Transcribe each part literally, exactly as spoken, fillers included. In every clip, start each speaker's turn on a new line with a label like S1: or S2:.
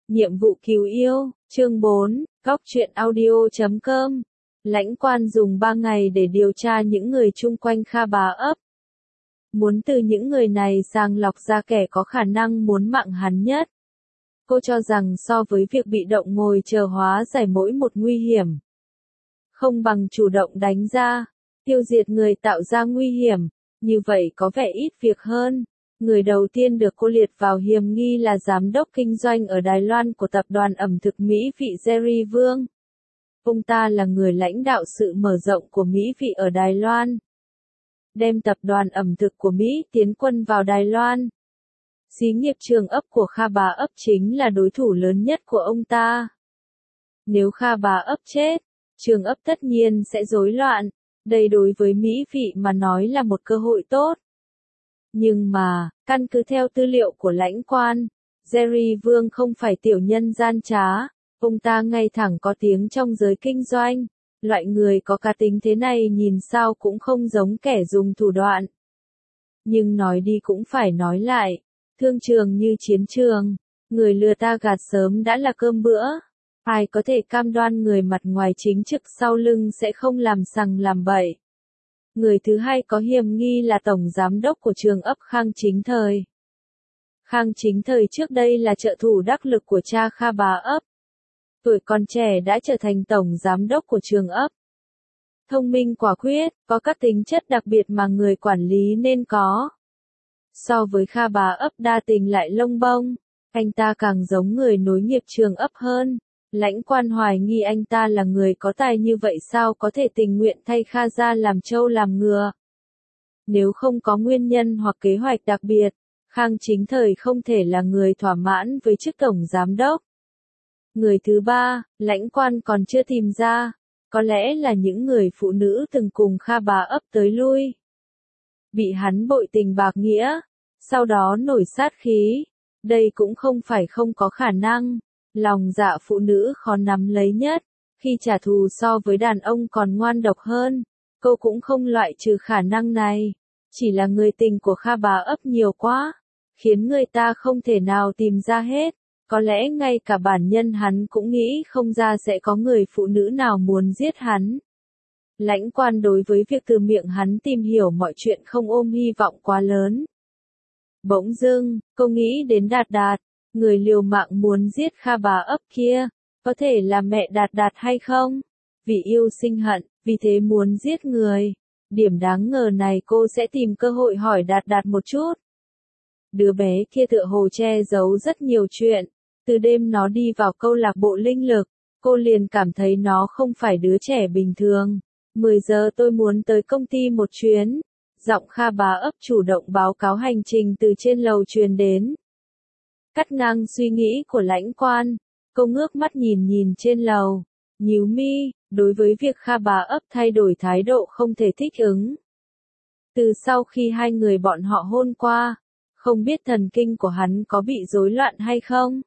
S1: Nhiệm vụ cứu yêu, chương bốn, góc truyện audio chấm com. Lãnh Quan dùng ba ngày để điều tra những người chung quanh Kha Bá ấp. Muốn từ những người này sàng lọc ra kẻ có khả năng muốn mạng hắn nhất. Cô cho rằng so với việc bị động ngồi chờ hóa giải mỗi một nguy hiểm, không bằng chủ động đánh ra, tiêu diệt người tạo ra nguy hiểm, như vậy có vẻ ít việc hơn. Người đầu tiên được cô liệt vào hiểm nghi là giám đốc kinh doanh ở Đài Loan của tập đoàn ẩm thực Mỹ vị Jerry Vương. Ông ta là người lãnh đạo sự mở rộng của Mỹ vị ở Đài Loan, đem tập đoàn ẩm thực của Mỹ tiến quân vào Đài Loan. Xí nghiệp Trường ấp của Kha Bá ấp chính là đối thủ lớn nhất của ông ta. Nếu Kha Bá ấp chết, Trường ấp tất nhiên sẽ rối loạn. Đây đối với Mỹ vị mà nói là một cơ hội tốt. Nhưng mà, căn cứ theo tư liệu của Lãnh Quan, Jerry Vương không phải tiểu nhân gian trá, ông ta ngay thẳng có tiếng trong giới kinh doanh. Loại người có cá tính thế này nhìn sao cũng không giống kẻ dùng thủ đoạn. Nhưng nói đi cũng phải nói lại, thương trường như chiến trường, người lừa ta gạt sớm đã là cơm bữa. Ai có thể cam đoan người mặt ngoài chính trực sau lưng sẽ không làm sằng làm bậy. Người thứ hai có hiểm nghi là tổng giám đốc của Trường ấp Khang Chính Thời. Khang Chính Thời trước đây là trợ thủ đắc lực của cha Kha Bá ấp. Tuổi còn trẻ đã trở thành tổng giám đốc của Trường ấp. Thông minh quả quyết, có các tính chất đặc biệt mà người quản lý nên có. So với Kha Bá ấp đa tình lại lông bông, anh ta càng giống người nối nghiệp Trường ấp hơn. Lãnh Quan hoài nghi anh ta là người có tài như vậy sao có thể tình nguyện thay Kha gia làm trâu làm ngựa. Nếu không có nguyên nhân hoặc kế hoạch đặc biệt, Khang Chính Thời không thể là người thỏa mãn với chức tổng giám đốc. Người thứ ba, Lãnh Quan còn chưa tìm ra, có lẽ là những người phụ nữ từng cùng Kha Bá ấp tới lui. Bị hắn bội tình bạc nghĩa, sau đó nổi sát khí. Đây cũng không phải không có khả năng. Lòng dạ phụ nữ khó nắm lấy nhất, khi trả thù so với đàn ông còn ngoan độc hơn, cô cũng không loại trừ khả năng này. Chỉ là người tình của Kha Bá ấp nhiều quá, khiến người ta không thể nào tìm ra hết. Có lẽ ngay cả bản nhân hắn cũng nghĩ không ra sẽ có người phụ nữ nào muốn giết hắn. Lãnh Quan đối với việc từ miệng hắn tìm hiểu mọi chuyện không ôm hy vọng quá lớn. Bỗng dưng, cô nghĩ đến Đạt Đạt. Người liều mạng muốn giết Kha Bá ấp kia, có thể là mẹ Đạt Đạt hay không? Vì yêu sinh hận, vì thế muốn giết người. Điểm đáng ngờ này cô sẽ tìm cơ hội hỏi Đạt Đạt một chút. Đứa bé kia tựa hồ che giấu rất nhiều chuyện. Từ đêm nó đi vào câu lạc bộ linh lực, cô liền cảm thấy nó không phải đứa trẻ bình thường. mười giờ tôi muốn tới công ty một chuyến. Giọng Kha Bá ấp chủ động báo cáo hành trình từ trên lầu truyền đến. Cắt ngang suy nghĩ của Lãnh Quan, cô ngước mắt nhìn nhìn trên lầu, nhíu mi, đối với việc Kha Bá ấp thay đổi thái độ không thể thích ứng. Từ sau khi hai người bọn họ hôn qua, không biết thần kinh của hắn có bị rối loạn hay không?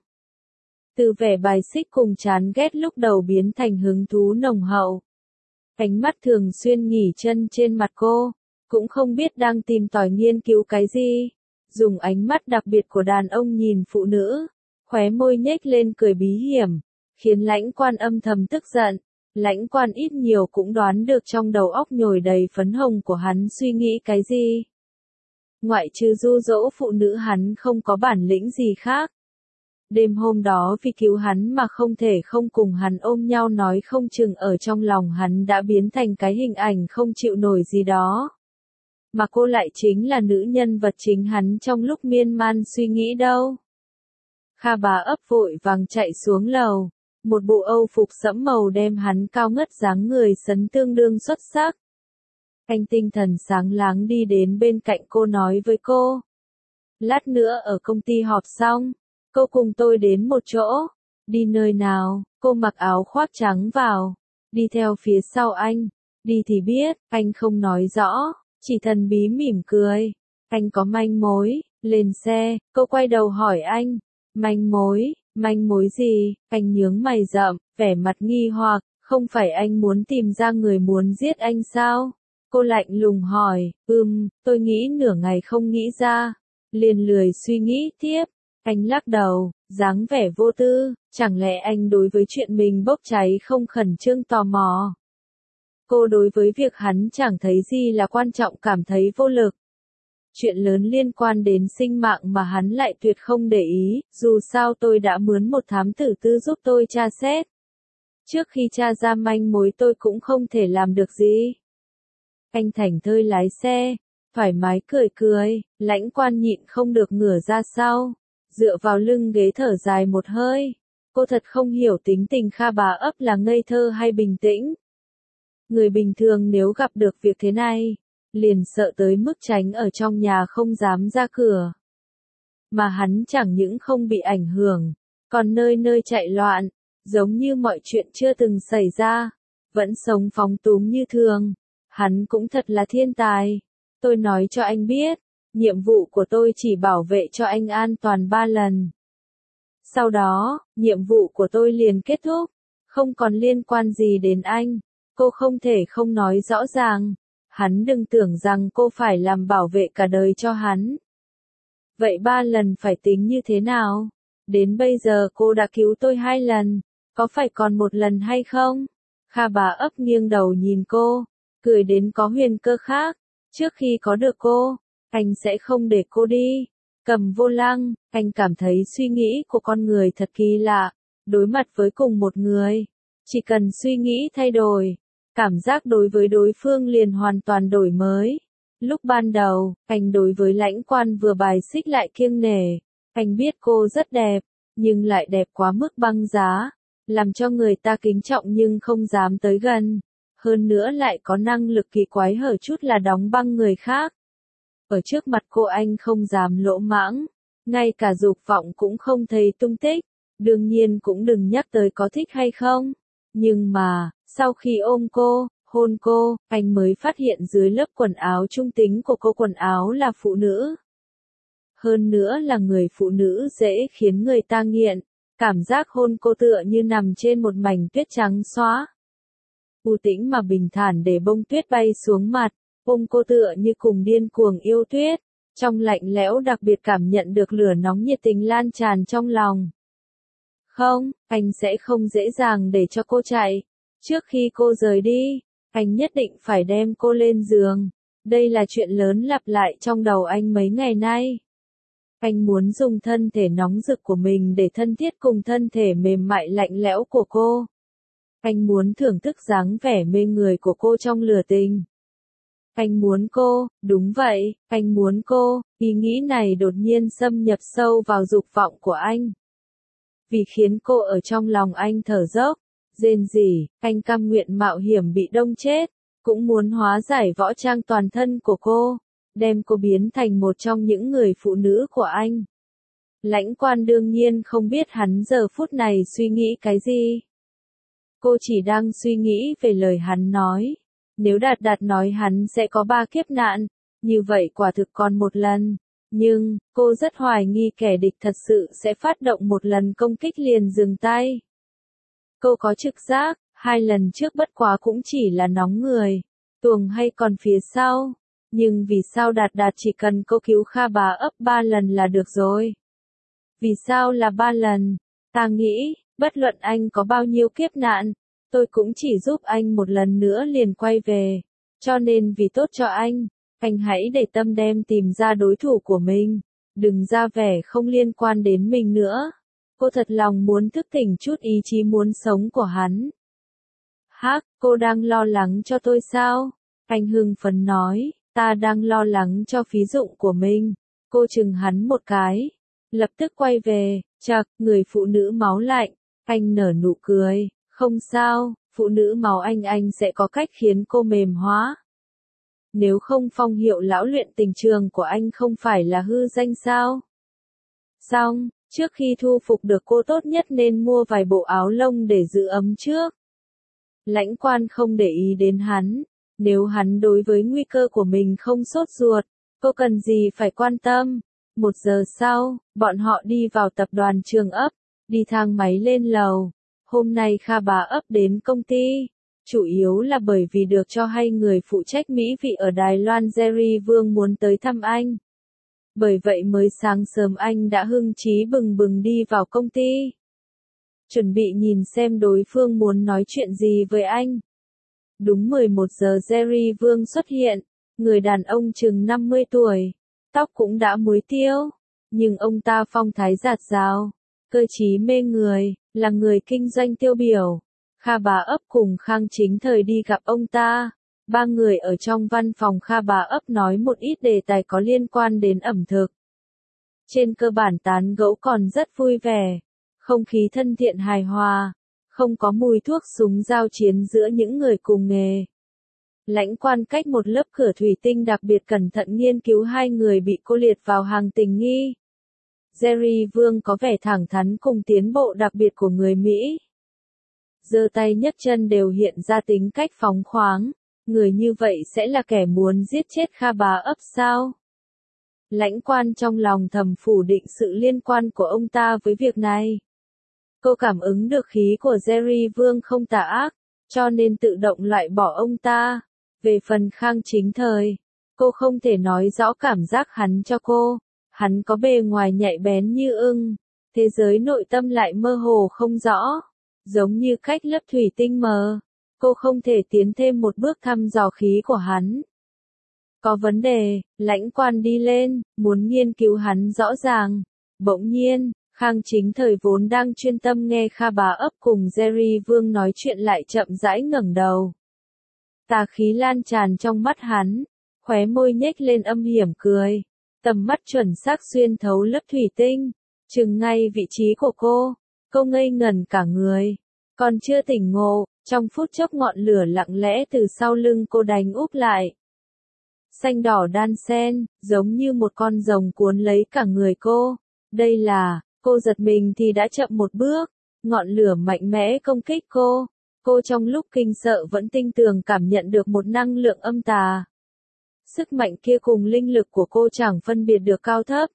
S1: Từ vẻ bài xích cùng chán ghét lúc đầu biến thành hứng thú nồng hậu. Ánh mắt thường xuyên nghỉ chân trên mặt cô, cũng không biết đang tìm tòi nghiên cứu cái gì. Dùng ánh mắt đặc biệt của đàn ông nhìn phụ nữ, khóe môi nhếch lên cười bí hiểm, khiến Lãnh Quan âm thầm tức giận. Lãnh Quan ít nhiều cũng đoán được trong đầu óc nhồi đầy phấn hồng của hắn suy nghĩ cái gì. Ngoại trừ ru dỗ phụ nữ hắn không có bản lĩnh gì khác. Đêm hôm đó vì cứu hắn mà không thể không cùng hắn ôm nhau nói không chừng ở trong lòng hắn đã biến thành cái hình ảnh không chịu nổi gì đó. Mà cô lại chính là nữ nhân vật chính hắn trong lúc miên man suy nghĩ đâu. Kha Bá ấp vội vàng chạy xuống lầu, một bộ âu phục sẫm màu đem hắn cao ngất dáng người sấn tương đương xuất sắc. Anh tinh thần sáng láng đi đến bên cạnh cô nói với cô. Lát nữa ở công ty họp xong, cô cùng tôi đến một chỗ. Đi nơi nào? Cô mặc áo khoác trắng vào, đi theo phía sau anh. Đi thì biết, anh không nói rõ. Chỉ thần bí mỉm cười. Anh có manh mối, lên xe, cô quay đầu hỏi anh. Manh mối, manh mối gì? Anh nhướng mày rậm, vẻ mặt nghi hoặc, không phải anh muốn tìm ra người muốn giết anh sao? Cô lạnh lùng hỏi, ừm, tôi nghĩ nửa ngày không nghĩ ra. Liền lười suy nghĩ tiếp. Anh lắc đầu, dáng vẻ vô tư, chẳng lẽ anh đối với chuyện mình bốc cháy không khẩn trương tò mò. Cô đối với việc hắn chẳng thấy gì là quan trọng cảm thấy vô lực. Chuyện lớn liên quan đến sinh mạng mà hắn lại tuyệt không để ý, dù sao tôi đã mướn một thám tử tư giúp tôi tra xét. Trước khi tra ra manh mối tôi cũng không thể làm được gì. Anh thảnh thơi lái xe, thoải mái cười cười, Lãnh Quan nhịn không được ngửa ra sau, dựa vào lưng ghế thở dài một hơi. Cô thật không hiểu tính tình Kha Bá Ấp là ngây thơ hay bình tĩnh. Người bình thường nếu gặp được việc thế này, liền sợ tới mức tránh ở trong nhà không dám ra cửa. Mà hắn chẳng những không bị ảnh hưởng, còn nơi nơi chạy loạn, giống như mọi chuyện chưa từng xảy ra, vẫn sống phóng túng như thường. Hắn cũng thật là thiên tài. Tôi nói cho anh biết, nhiệm vụ của tôi chỉ bảo vệ cho anh an toàn ba lần. Sau đó, nhiệm vụ của tôi liền kết thúc, không còn liên quan gì đến anh. Cô không thể không nói rõ ràng. Hắn đừng tưởng rằng cô phải làm bảo vệ cả đời cho hắn. Vậy ba lần phải tính như thế nào? Đến bây giờ cô đã cứu tôi hai lần, có phải còn một lần hay không? Kha Bá Ấp nghiêng đầu nhìn cô, cười đến có huyền cơ khác. Trước khi có được cô, anh sẽ không để cô đi. Cầm vô lăng, anh cảm thấy suy nghĩ của con người thật kỳ lạ. Đối mặt với cùng một người, chỉ cần suy nghĩ thay đổi, cảm giác đối với đối phương liền hoàn toàn đổi mới. Lúc ban đầu, anh đối với Lãnh Quan vừa bài xích lại kiêng nể. Anh biết cô rất đẹp, nhưng lại đẹp quá mức băng giá, làm cho người ta kính trọng nhưng không dám tới gần. Hơn nữa lại có năng lực kỳ quái hở chút là đóng băng người khác. Ở trước mặt cô anh không dám lỗ mãng, ngay cả dục vọng cũng không thấy tung tích, đương nhiên cũng đừng nhắc tới có thích hay không. Nhưng mà, sau khi ôm cô, hôn cô, anh mới phát hiện dưới lớp quần áo trung tính của cô quần áo là phụ nữ. Hơn nữa là người phụ nữ dễ khiến người ta nghiện, cảm giác hôn cô tựa như nằm trên một mảnh tuyết trắng xóa. U tĩnh mà bình thản để bông tuyết bay xuống mặt, ôm cô tựa như cùng điên cuồng yêu tuyết, trong lạnh lẽo đặc biệt cảm nhận được lửa nóng nhiệt tình lan tràn trong lòng. Không, anh sẽ không dễ dàng để cho cô chạy. Trước khi cô rời đi, anh nhất định phải đem cô lên giường. Đây là chuyện lớn lặp lại trong đầu anh mấy ngày nay. Anh muốn dùng thân thể nóng rực của mình để thân thiết cùng thân thể mềm mại lạnh lẽo của cô. Anh muốn thưởng thức dáng vẻ mê người của cô trong lửa tình. Anh muốn cô, đúng vậy, anh muốn cô, ý nghĩ này đột nhiên xâm nhập sâu vào dục vọng của anh. Vì khiến cô ở trong lòng anh thở dốc, rên rỉ, anh cam nguyện mạo hiểm bị đông chết, cũng muốn hóa giải võ trang toàn thân của cô, đem cô biến thành một trong những người phụ nữ của anh. Lãnh Quan đương nhiên không biết hắn giờ phút này suy nghĩ cái gì. Cô chỉ đang suy nghĩ về lời hắn nói. Nếu Đạt Đạt nói hắn sẽ có ba kiếp nạn, như vậy quả thực còn một lần. Nhưng, cô rất hoài nghi kẻ địch thật sự sẽ phát động một lần công kích liền dừng tay. Cô có trực giác, hai lần trước bất quá cũng chỉ là nóng người, tuồng hay còn phía sau. Nhưng vì sao Đạt Đạt chỉ cần cô cứu Kha Bá Ấp ba lần là được rồi? Vì sao là ba lần? Ta nghĩ, bất luận anh có bao nhiêu kiếp nạn, tôi cũng chỉ giúp anh một lần nữa liền quay về. Cho nên vì tốt cho anh, anh hãy để tâm đem tìm ra đối thủ của mình. Đừng ra vẻ không liên quan đến mình nữa. Cô thật lòng muốn thức tỉnh chút ý chí muốn sống của hắn. Hắc, cô đang lo lắng cho tôi sao? Anh hưng phấn nói, ta đang lo lắng cho phí dụng của mình. Cô chừng hắn một cái. Lập tức quay về, chậc, người phụ nữ máu lạnh. Anh nở nụ cười, không sao, phụ nữ máu anh anh sẽ có cách khiến cô mềm hóa. Nếu không phong hiệu lão luyện tình trường của anh không phải là hư danh sao? Xong, trước khi thu phục được cô tốt nhất nên mua vài bộ áo lông để giữ ấm trước. Lãnh Quan không để ý đến hắn, nếu hắn đối với nguy cơ của mình không sốt ruột, cô cần gì phải quan tâm. Một giờ sau, bọn họ đi vào tập đoàn Trường Ấp, đi thang máy lên lầu. Hôm nay Kha Bá Ấp đến công ty, chủ yếu là bởi vì được cho hay người phụ trách mỹ vị ở Đài Loan Jerry Vương muốn tới thăm anh. Bởi vậy mới sáng sớm anh đã hưng trí bừng bừng đi vào công ty. Chuẩn bị nhìn xem đối phương muốn nói chuyện gì với anh. Đúng mười một giờ Jerry Vương xuất hiện, người đàn ông chừng năm mươi tuổi, tóc cũng đã muối tiêu, nhưng ông ta phong thái dạt dào, cơ trí mê người, là người kinh doanh tiêu biểu. Kha Bá Ấp cùng Khang Chính Thời đi gặp ông ta. Ba người ở trong văn phòng Kha Bá Ấp nói một ít đề tài có liên quan đến ẩm thực. Trên cơ bản tán gẫu còn rất vui vẻ, không khí thân thiện hài hòa, không có mùi thuốc súng giao chiến giữa những người cùng nghề. Lãnh Quan cách một lớp cửa thủy tinh đặc biệt cẩn thận nghiên cứu hai người bị cô liệt vào hàng tình nghi. Jerry Vương có vẻ thẳng thắn cùng tiến bộ đặc biệt của người Mỹ. Giơ tay nhấc chân đều hiện ra tính cách phóng khoáng, người như vậy sẽ là kẻ muốn giết chết Kha Bá Ấp sao? Lãnh Quan trong lòng thầm phủ định sự liên quan của ông ta với việc này. Cô cảm ứng được khí của Jerry Vương không tà ác, cho nên tự động loại bỏ ông ta. Về phần Khang Chính Thời, cô không thể nói rõ cảm giác hắn cho cô. Hắn có bề ngoài nhạy bén như ưng, thế giới nội tâm lại mơ hồ không rõ, giống như cách lớp thủy tinh mờ. Cô không thể tiến thêm một bước thăm dò khí của hắn. Có vấn đề, Lãnh Quan đi lên, muốn nghiên cứu hắn rõ ràng. Bỗng nhiên, Khang Chính Thời vốn đang chuyên tâm nghe Kha Bá Ấp cùng Jerry Vương nói chuyện lại chậm rãi ngẩng đầu. Tà khí lan tràn trong mắt hắn, khóe môi nhếch lên âm hiểm cười. Tầm mắt chuẩn xác xuyên thấu lớp thủy tinh, chừng ngay vị trí của cô. Cô ngây ngẩn cả người, còn chưa tỉnh ngộ, trong phút chốc ngọn lửa lặng lẽ từ sau lưng cô đánh úp lại. Xanh đỏ đan xen, giống như một con rồng cuốn lấy cả người cô. Đây là, cô giật mình thì đã chậm một bước, ngọn lửa mạnh mẽ công kích cô. Cô trong lúc kinh sợ vẫn tinh tường cảm nhận được một năng lượng âm tà. Sức mạnh kia cùng linh lực của cô chẳng phân biệt được cao thấp.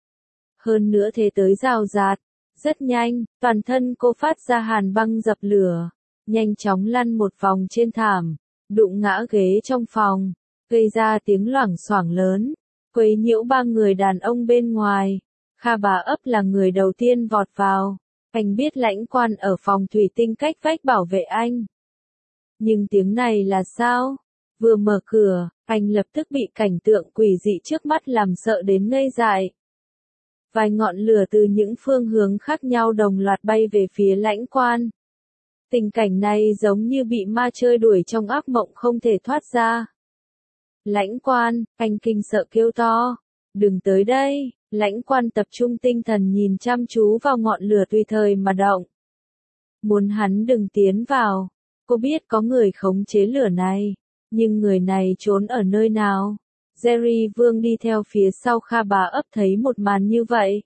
S1: Hơn nữa thế tới rào rạt, rất nhanh, toàn thân cô phát ra hàn băng dập lửa, nhanh chóng lăn một vòng trên thảm, đụng ngã ghế trong phòng, gây ra tiếng loảng xoảng lớn, quấy nhiễu ba người đàn ông bên ngoài. Kha Bá Ấp là người đầu tiên vọt vào, anh biết Lãnh Quan ở phòng thủy tinh cách vách bảo vệ anh. Nhưng tiếng này là sao? Vừa mở cửa, anh lập tức bị cảnh tượng quỷ dị trước mắt làm sợ đến ngây dại. Vài ngọn lửa từ những phương hướng khác nhau đồng loạt bay về phía Lãnh Quan. Tình cảnh này giống như bị ma chơi đuổi trong ác mộng không thể thoát ra. Lãnh Quan, anh kinh sợ kêu to. Đừng tới đây. Lãnh Quan tập trung tinh thần nhìn chăm chú vào ngọn lửa tùy thời mà động. Muốn hắn đừng tiến vào. Cô biết có người khống chế lửa này. Nhưng người này trốn ở nơi nào? Jerry Vương đi theo phía sau Kha Bá Ấp thấy một màn như vậy.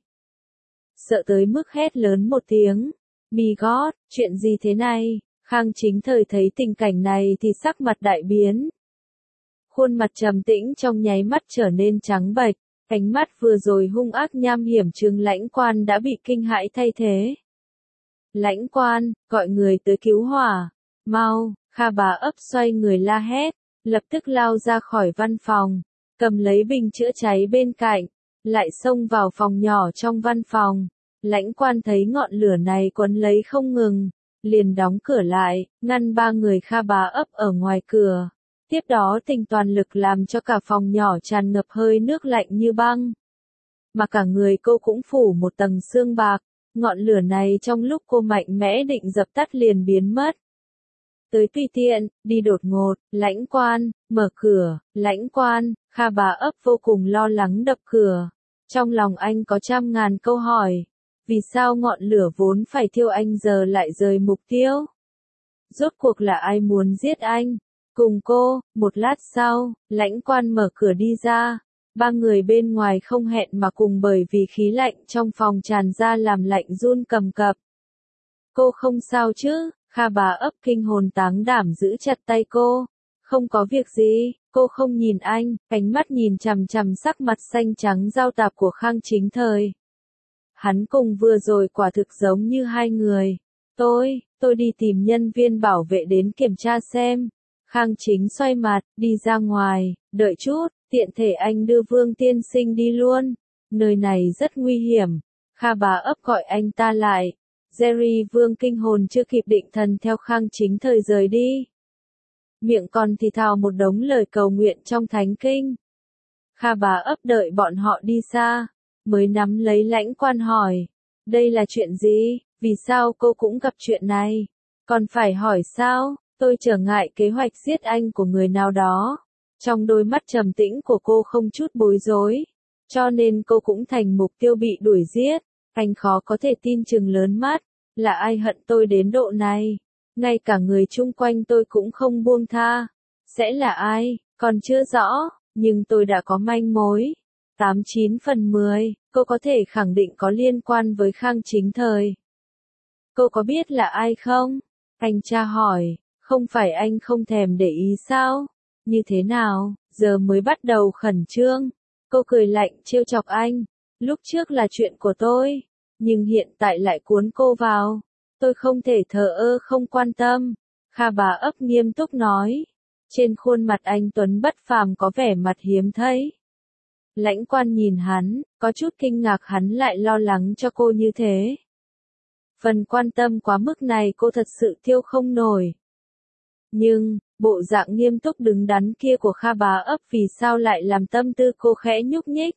S1: Sợ tới mức hét lớn một tiếng. My God, chuyện gì thế này? Khang Chính Thời thấy tình cảnh này thì sắc mặt đại biến. Khuôn mặt trầm tĩnh trong nháy mắt trở nên trắng bệch, ánh mắt vừa rồi hung ác nham hiểm trừng Lãnh Quan đã bị kinh hãi thay thế. Lãnh Quan, gọi người tới cứu hỏa. Mau, Kha Bá Ấp xoay người la hét, lập tức lao ra khỏi văn phòng, cầm lấy bình chữa cháy bên cạnh, lại xông vào phòng nhỏ trong văn phòng. Lãnh Quan thấy ngọn lửa này quấn lấy không ngừng, liền đóng cửa lại, ngăn ba người Kha Bá Ấp ở ngoài cửa. Tiếp đó tình toàn lực làm cho cả phòng nhỏ tràn ngập hơi nước lạnh như băng. Mà cả người cô cũng phủ một tầng sương bạc, ngọn lửa này trong lúc cô mạnh mẽ định dập tắt liền biến mất. Tới tùy tiện, đi đột ngột, Lãnh Quan, mở cửa, Lãnh Quan, Kha Bá Ấp vô cùng lo lắng đập cửa. Trong lòng anh có trăm ngàn câu hỏi. Vì sao ngọn lửa vốn phải thiêu anh giờ lại rời mục tiêu? Rốt cuộc là ai muốn giết anh? Cùng cô, một lát sau, Lãnh Quan mở cửa đi ra. Ba người bên ngoài không hẹn mà cùng bởi vì khí lạnh trong phòng tràn ra làm lạnh run cầm cập. Cô không sao chứ? Kha Bá Ấp kinh hồn táng đảm giữ chặt tay cô. Không có việc gì, cô không nhìn anh, ánh mắt nhìn chằm chằm sắc mặt xanh trắng giao tạp của Khang Chính Thời. Hắn cùng vừa rồi quả thực giống như hai người. Tôi, tôi đi tìm nhân viên bảo vệ đến kiểm tra xem. Khang Chính xoay mặt, đi ra ngoài, đợi chút, tiện thể anh đưa Vương tiên sinh đi luôn. Nơi này rất nguy hiểm. Kha bá ấp gọi anh ta lại. Jerry Vương kinh hồn chưa kịp định thần theo Khang Chính Thời rời đi. Miệng còn thì thào một đống lời cầu nguyện trong thánh kinh. Kha bá ấp đợi bọn họ đi xa, mới nắm lấy Lãnh Quan hỏi. Đây là chuyện gì? Vì sao cô cũng gặp chuyện này? Còn phải hỏi sao? Tôi trở ngại kế hoạch giết anh của người nào đó. Trong đôi mắt trầm tĩnh của cô không chút bối rối. Cho nên cô cũng thành mục tiêu bị đuổi giết. Anh khó có thể tin chừng lớn mắt. Là ai hận tôi đến độ này? Ngay cả người chung quanh tôi cũng không buông tha. Sẽ là ai? Còn chưa rõ, nhưng tôi đã có manh mối. tám chín phần mười, cô có thể khẳng định có liên quan với Khang Chính Thời. Cô có biết là ai không? Anh tra hỏi, không phải anh không thèm để ý sao? Như thế nào, giờ mới bắt đầu khẩn trương. Cô cười lạnh trêu chọc anh. Lúc trước là chuyện của tôi, nhưng hiện tại lại cuốn cô vào. Tôi không thể thờ ơ không quan tâm. Kha bá ấp nghiêm túc nói. Trên khuôn mặt anh Tuấn bất phàm có vẻ mặt hiếm thấy. Lãnh Quan nhìn hắn, có chút kinh ngạc hắn lại lo lắng cho cô như thế. Phần quan tâm quá mức này cô thật sự tiêu không nổi. Nhưng, bộ dạng nghiêm túc đứng đắn kia của Kha bá ấp vì sao lại làm tâm tư cô khẽ nhúc nhích.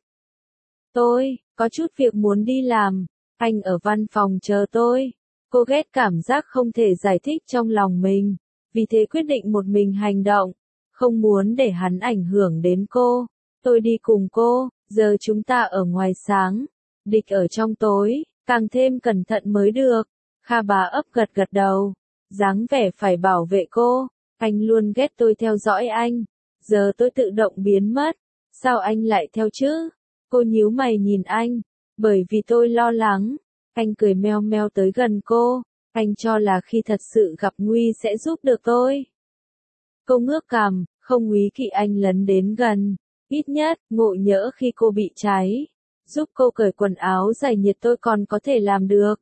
S1: Tôi, có chút việc muốn đi làm, anh ở văn phòng chờ tôi. Cô ghét cảm giác không thể giải thích trong lòng mình, vì thế quyết định một mình hành động, không muốn để hắn ảnh hưởng đến cô. Tôi đi cùng cô, giờ chúng ta ở ngoài sáng, địch ở trong tối, càng thêm cẩn thận mới được. Kha bá ấp gật gật đầu, dáng vẻ phải bảo vệ cô. Anh luôn ghét tôi theo dõi anh, giờ tôi tự động biến mất, sao anh lại theo chứ? Cô nhíu mày nhìn anh, bởi vì tôi lo lắng. Anh cười meo meo tới gần cô, anh cho là khi thật sự gặp nguy sẽ giúp được tôi. Cô ngước cằm, không úy kỵ anh lấn đến gần, ít nhất, ngộ nhỡ khi cô bị cháy, giúp cô cởi quần áo giải nhiệt tôi còn có thể làm được.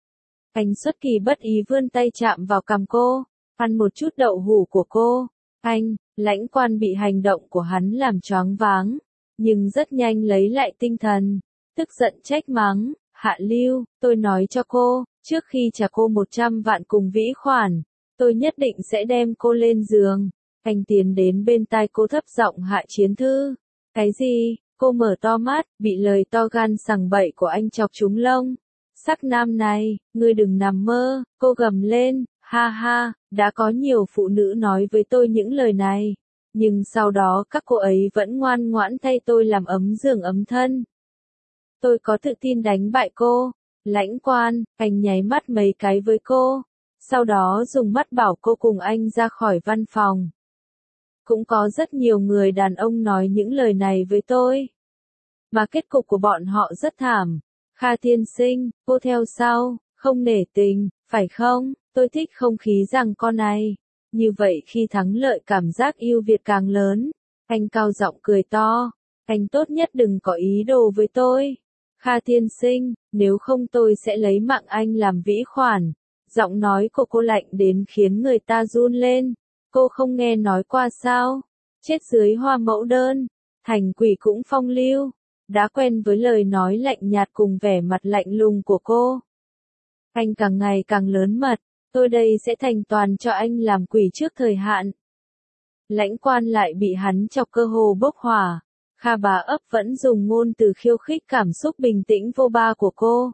S1: Anh xuất kỳ bất ý vươn tay chạm vào cằm cô, ăn một chút đậu hũ của cô. Anh, Lãnh Quan bị hành động của hắn làm choáng váng, nhưng rất nhanh lấy lại tinh thần, tức giận trách mắng. Hạ Lưu, tôi nói cho cô, trước khi trả cô một trăm vạn cùng vĩ khoản, tôi nhất định sẽ đem cô lên giường. Anh tiến đến bên tai cô thấp giọng Hạ Chiến Thư. Cái gì? Cô mở to mắt, bị lời to gan sằng bậy của anh chọc trúng lông. Sắc nam này, ngươi đừng nằm mơ, cô gầm lên, ha ha, đã có nhiều phụ nữ nói với tôi những lời này. Nhưng sau đó các cô ấy vẫn ngoan ngoãn thay tôi làm ấm giường ấm thân. Tôi có tự tin đánh bại cô. Lãnh Quan, anh nháy mắt mấy cái với cô. Sau đó dùng mắt bảo cô cùng anh ra khỏi văn phòng. Cũng có rất nhiều người đàn ông nói những lời này với tôi. Mà kết cục của bọn họ rất thảm. Kha tiên sinh, cô theo sau, không nể tình, phải không? Tôi thích không khí rằng con này. Như vậy khi thắng lợi cảm giác yêu Việt càng lớn. Anh cao giọng cười to. Anh tốt nhất đừng có ý đồ với tôi. Kha tiên sinh, nếu không tôi sẽ lấy mạng anh làm vĩ khoản. Giọng nói của cô lạnh đến khiến người ta run lên. Cô không nghe nói qua sao? Chết dưới hoa mẫu đơn, thành quỷ cũng phong lưu. Đã quen với lời nói lạnh nhạt cùng vẻ mặt lạnh lùng của cô. Anh càng ngày càng lớn mật, tôi đây sẽ thành toàn cho anh làm quỷ trước thời hạn. Lãnh Quan lại bị hắn chọc cơ hồ bốc hỏa. Kha bá ấp vẫn dùng ngôn từ khiêu khích cảm xúc bình tĩnh vô ba của cô.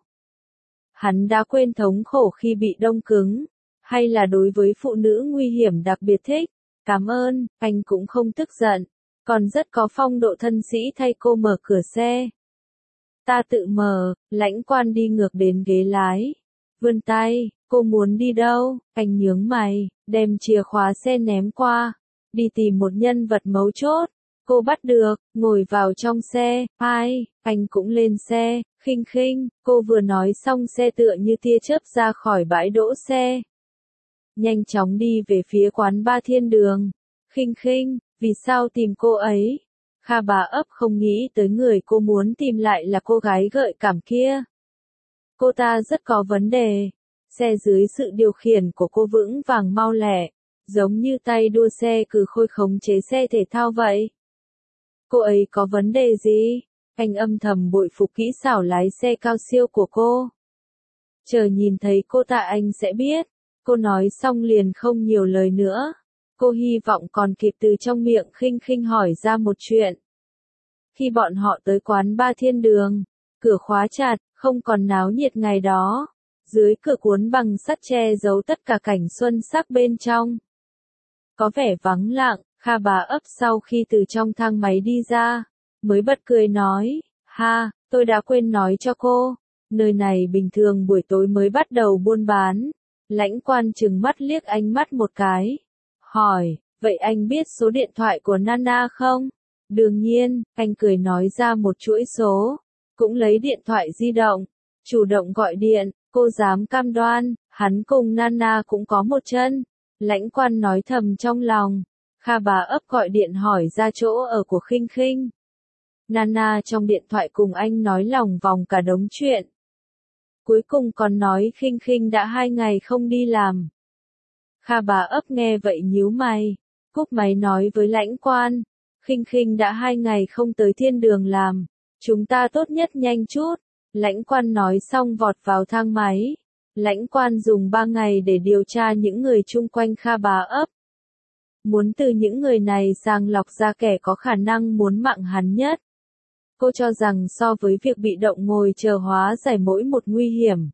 S1: Hắn đã quên thống khổ khi bị đông cứng, hay là đối với phụ nữ nguy hiểm đặc biệt thích. Cảm ơn, anh cũng không tức giận, còn rất có phong độ thân sĩ thay cô mở cửa xe. Ta tự mở, Lãnh Quan đi ngược đến ghế lái. Vươn tay, cô muốn đi đâu? Anh nhướng mày, đem chìa khóa xe ném qua. Đi tìm một nhân vật mấu chốt. Cô bắt được, ngồi vào trong xe. Ai? Anh cũng lên xe, khinh khinh. Cô vừa nói xong xe tựa như tia chớp ra khỏi bãi đỗ xe. Nhanh chóng đi về phía quán ba Thiên Đường. Khinh khinh, vì sao tìm cô ấy? Kha bá ấp không nghĩ tới người cô muốn tìm lại là cô gái gợi cảm kia. Cô ta rất có vấn đề. Xe dưới sự điều khiển của cô vững vàng mau lẹ, giống như tay đua xe cừ khôi khống chế xe thể thao vậy. Cô ấy có vấn đề gì? Anh âm thầm bội phục kỹ xảo lái xe cao siêu của cô. Chờ nhìn thấy cô ta anh sẽ biết. Cô nói xong liền không nhiều lời nữa. Cô hy vọng còn kịp từ trong miệng khinh khinh hỏi ra một chuyện. Khi bọn họ tới quán ba Thiên Đường, cửa khóa chặt, không còn náo nhiệt ngày đó. Dưới cửa cuốn bằng sắt che giấu tất cả cảnh xuân sắc bên trong. Có vẻ vắng lặng, Kha Bá Ấp sau khi từ trong thang máy đi ra, mới bật cười nói, ha, tôi đã quên nói cho cô, nơi này bình thường buổi tối mới bắt đầu buôn bán. Lãnh Quan trừng mắt liếc ánh mắt một cái, hỏi, vậy anh biết số điện thoại của Nana không? Đương nhiên, anh cười nói ra một chuỗi số, cũng lấy điện thoại di động, chủ động gọi điện, cô dám cam đoan, hắn cùng Nana cũng có một chân. Lãnh Quan nói thầm trong lòng. Kha Bá Ấp gọi điện hỏi ra chỗ ở của Khinh Khinh. Nana trong điện thoại cùng anh nói lòng vòng cả đống chuyện. Cuối cùng còn nói Khinh Khinh đã hai ngày không đi làm. Kha Bá Ấp nghe vậy nhíu mày, cúp máy nói với Lãnh Quan, Khinh Khinh đã hai ngày không tới Thiên Đường làm, chúng ta tốt nhất nhanh chút. Lãnh Quan nói xong vọt vào thang máy. Lãnh Quan dùng ba ngày để điều tra những người chung quanh Kha Bá Ấp. Muốn từ những người này sàng lọc ra kẻ có khả năng muốn mạng hắn nhất. Cô cho rằng so với việc bị động ngồi chờ hóa giải mỗi một nguy hiểm,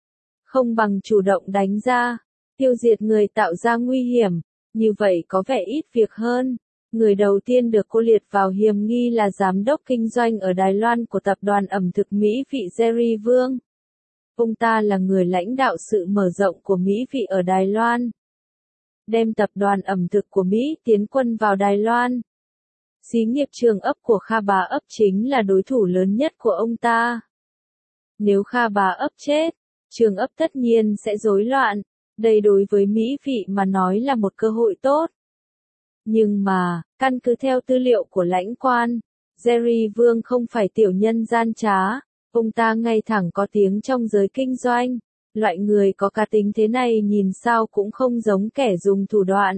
S1: không bằng chủ động đánh ra, tiêu diệt người tạo ra nguy hiểm, như vậy có vẻ ít việc hơn. Người đầu tiên được cô liệt vào hiểm nghi là giám đốc kinh doanh ở Đài Loan của tập đoàn ẩm thực Mỹ vị Jerry Vương. Ông ta là người lãnh đạo sự mở rộng của Mỹ vị ở Đài Loan, đem tập đoàn ẩm thực của Mỹ tiến quân vào Đài Loan. Xí nghiệp Trường Ấp của Kha Bá Ấp chính là đối thủ lớn nhất của ông ta. Nếu Kha Bá Ấp chết, Trường Ấp tất nhiên sẽ rối loạn, đây đối với Mỹ vị mà nói là một cơ hội tốt. Nhưng mà, căn cứ theo tư liệu của Lãnh Quan, Jerry Vương không phải tiểu nhân gian trá, ông ta ngay thẳng có tiếng trong giới kinh doanh. Loại người có cá tính thế này nhìn sao cũng không giống kẻ dùng thủ đoạn.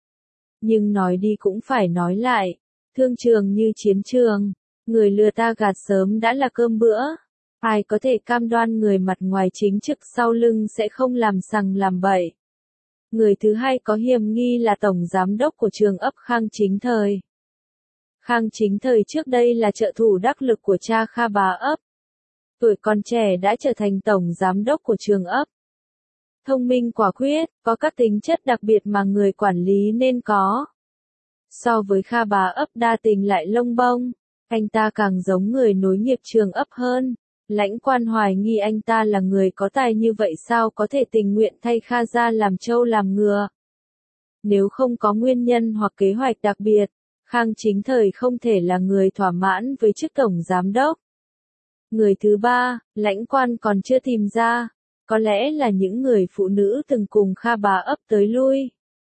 S1: Nhưng nói đi cũng phải nói lại, thương trường như chiến trường, người lừa ta gạt sớm đã là cơm bữa. Ai có thể cam đoan người mặt ngoài chính trực sau lưng sẽ không làm sằng làm bậy. Người thứ hai có hiểm nghi là tổng giám đốc của Trường Ấp Khang Chính Thời. Khang Chính Thời trước đây là trợ thủ đắc lực của cha Kha Bá Ấp. Tuổi còn trẻ đã trở thành tổng giám đốc của Trường Ấp. Thông minh quả quyết, có các tính chất đặc biệt mà người quản lý nên có. So với Kha Bá Ấp đa tình lại lông bông, anh ta càng giống người nối nghiệp Trường Ấp hơn. Lãnh Quan hoài nghi anh ta là người có tài như vậy sao có thể tình nguyện thay Kha gia làm trâu làm ngựa. Nếu không có nguyên nhân hoặc kế hoạch đặc biệt, Khang Chính Thời không thể là người thỏa mãn với chức tổng giám đốc. Người thứ ba, Lãnh Quan còn chưa tìm ra, có lẽ là những người phụ nữ từng cùng Kha Bá Ấp tới lui.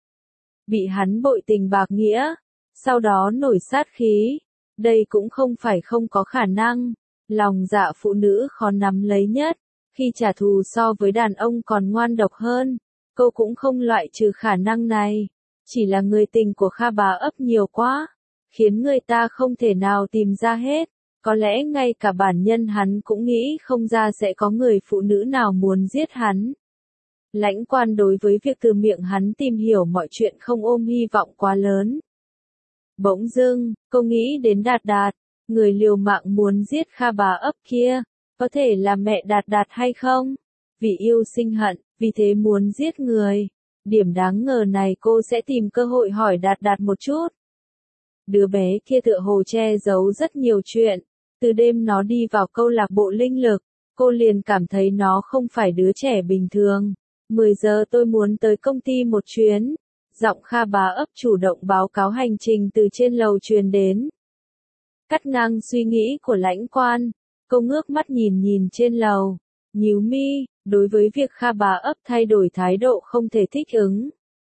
S1: Bị hắn bội tình bạc nghĩa, sau đó nổi sát khí, đây cũng không phải không có khả năng. Lòng dạ phụ nữ khó nắm lấy nhất, khi trả thù so với đàn ông còn ngoan độc hơn, cô cũng không loại trừ khả năng này. Chỉ là người tình của Kha Bá Ấp nhiều quá, khiến người ta không thể nào tìm ra hết. Có lẽ ngay cả bản nhân hắn cũng nghĩ không ra sẽ có người phụ nữ nào muốn giết hắn. Lãnh Quan đối với việc từ miệng hắn tìm hiểu mọi chuyện không ôm hy vọng quá lớn. Bỗng dưng, cô nghĩ đến Đạt Đạt, người liều mạng muốn giết Kha Bá Ấp kia, có thể là mẹ Đạt Đạt hay không? Vì yêu sinh hận, vì thế muốn giết người. Điểm đáng ngờ này cô sẽ tìm cơ hội hỏi Đạt Đạt một chút. Đứa bé kia tựa hồ che giấu rất nhiều chuyện. Từ đêm nó đi vào câu lạc bộ linh lực, cô liền cảm thấy nó không phải đứa trẻ bình thường. mười giờ tôi muốn tới công ty một chuyến. Giọng Kha Bá Ấp chủ động báo cáo hành trình từ trên lầu truyền đến. Cắt ngang suy nghĩ của Lãnh Quan, cô ngước mắt nhìn nhìn trên lầu, nhíu mi, đối với việc Kha Bá Ấp thay đổi thái độ không thể thích ứng.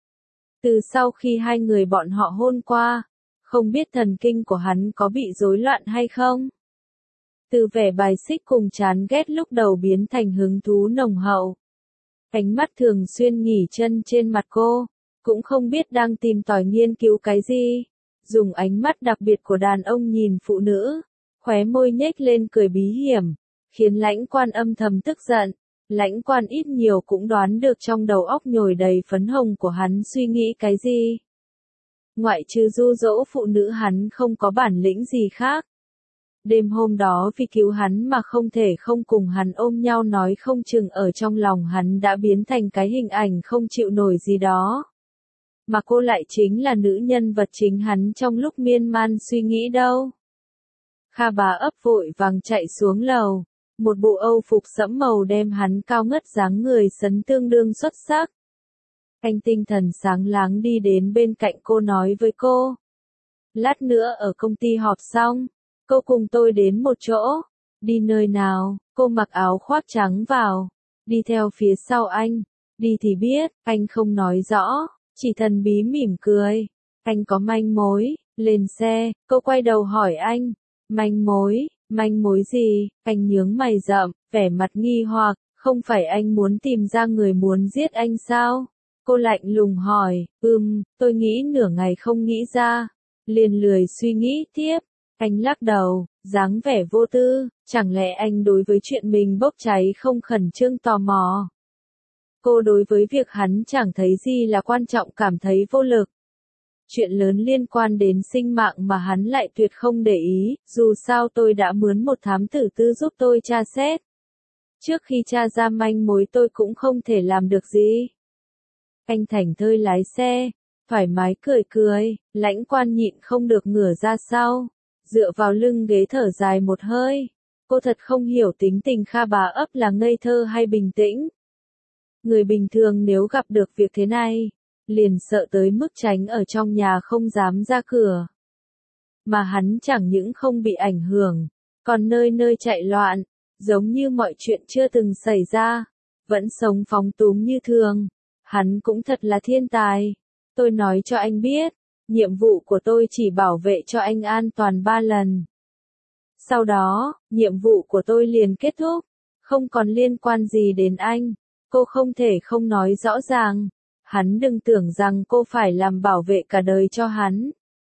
S1: Từ sau khi hai người bọn họ hôn qua, không biết thần kinh của hắn có bị rối loạn hay không? Từ vẻ bài xích cùng chán ghét lúc đầu biến thành hứng thú nồng hậu. Ánh mắt thường xuyên nghỉ chân trên mặt cô, cũng không biết đang tìm tòi nghiên cứu cái gì. Dùng ánh mắt đặc biệt của đàn ông nhìn phụ nữ, khóe môi nhếch lên cười bí hiểm, khiến lãnh quan âm thầm tức giận. Lãnh quan ít nhiều cũng đoán được trong đầu óc nhồi đầy phấn hồng của hắn suy nghĩ cái gì. Ngoại trừ ru dỗ phụ nữ hắn không có bản lĩnh gì khác. Đêm hôm đó vì cứu hắn mà không thể không cùng hắn ôm nhau nói không chừng ở trong lòng hắn đã biến thành cái hình ảnh không chịu nổi gì đó. Mà cô lại chính là nữ nhân vật chính hắn trong lúc miên man suy nghĩ đâu. Kha bá ấp vội vàng chạy xuống lầu. Một bộ âu phục sẫm màu đem hắn cao ngất dáng người sấn tương đương xuất sắc. Anh tinh thần sáng láng đi đến bên cạnh cô nói với cô. Lát nữa ở công ty họp xong, cô cùng tôi đến một chỗ. Đi nơi nào? Cô mặc áo khoác trắng vào. Đi theo phía sau anh. Đi thì biết, anh không nói rõ, chỉ thần bí mỉm cười. Anh có manh mối, lên xe, cô quay đầu hỏi anh. Manh mối? Manh mối gì? Anh nhướng mày rậm, vẻ mặt nghi hoặc, không phải anh muốn tìm ra người muốn giết anh sao? Cô lạnh lùng hỏi, ừm, tôi nghĩ nửa ngày không nghĩ ra, liền lười suy nghĩ tiếp. Anh lắc đầu, dáng vẻ vô tư, chẳng lẽ anh đối với chuyện mình bốc cháy không khẩn trương tò mò? Cô đối với việc hắn chẳng thấy gì là quan trọng cảm thấy vô lực. Chuyện lớn liên quan đến sinh mạng mà hắn lại tuyệt không để ý, dù sao tôi đã mướn một thám tử tư giúp tôi tra xét. Trước khi tra ra manh mối tôi cũng không thể làm được gì. Anh thảnh thơi lái xe, thoải mái cười cười, lãnh quan nhịn không được ngửa ra sau, dựa vào lưng ghế thở dài một hơi. Cô thật không hiểu tính tình Kha bá ấp là ngây thơ hay bình tĩnh. Người bình thường nếu gặp được việc thế này, liền sợ tới mức tránh ở trong nhà không dám ra cửa. Mà hắn chẳng những không bị ảnh hưởng, còn nơi nơi chạy loạn, giống như mọi chuyện chưa từng xảy ra, vẫn sống phóng túng như thường. Hắn cũng thật là thiên tài. Tôi nói cho anh biết, nhiệm vụ của tôi chỉ bảo vệ cho anh an toàn ba lần. Sau đó, nhiệm vụ của tôi liền kết thúc, không còn liên quan gì đến anh. Cô không thể không nói rõ ràng. Hắn đừng tưởng rằng cô phải làm bảo vệ cả đời cho hắn.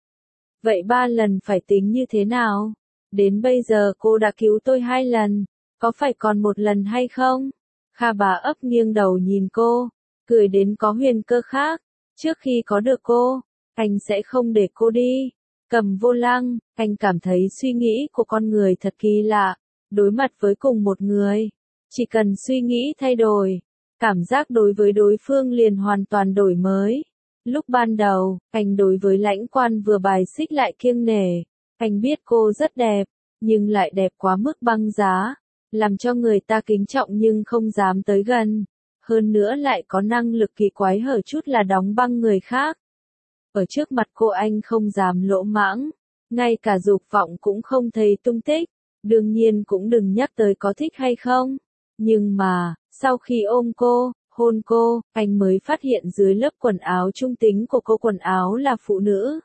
S1: Vậy ba lần phải tính như thế nào? Đến bây giờ cô đã cứu tôi hai lần, có phải còn một lần hay không? Kha bá ấp nghiêng đầu nhìn cô, cười đến có huyền cơ khác. Trước khi có được cô, anh sẽ không để cô đi. Cầm vô lăng, anh cảm thấy suy nghĩ của con người thật kỳ lạ. Đối mặt với cùng một người, chỉ cần suy nghĩ thay đổi, cảm giác đối với đối phương liền hoàn toàn đổi mới. Lúc ban đầu, anh đối với lãnh quan vừa bài xích lại kiêng nể. Anh biết cô rất đẹp, nhưng lại đẹp quá mức băng giá, làm cho người ta kính trọng nhưng không dám tới gần. Hơn nữa lại có năng lực kỳ quái hở chút là đóng băng người khác. Ở trước mặt cô anh không dám lỗ mãng, ngay cả dục vọng cũng không thấy tung tích, đương nhiên cũng đừng nhắc tới có thích hay không. Nhưng mà, sau khi ôm cô, hôn cô, anh mới phát hiện dưới lớp quần áo trung tính của cô quần áo là phụ nữ.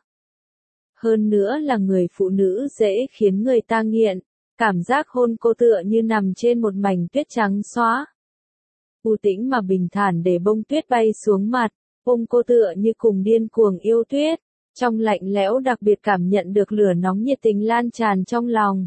S1: Hơn nữa là người phụ nữ dễ khiến người ta nghiện, cảm giác hôn cô tựa như nằm trên một mảnh tuyết trắng xóa. U tĩnh mà bình thản để bông tuyết bay xuống mặt, ôm cô tựa như cùng điên cuồng yêu tuyết, trong lạnh lẽo đặc biệt cảm nhận được lửa nóng nhiệt tình lan tràn trong lòng.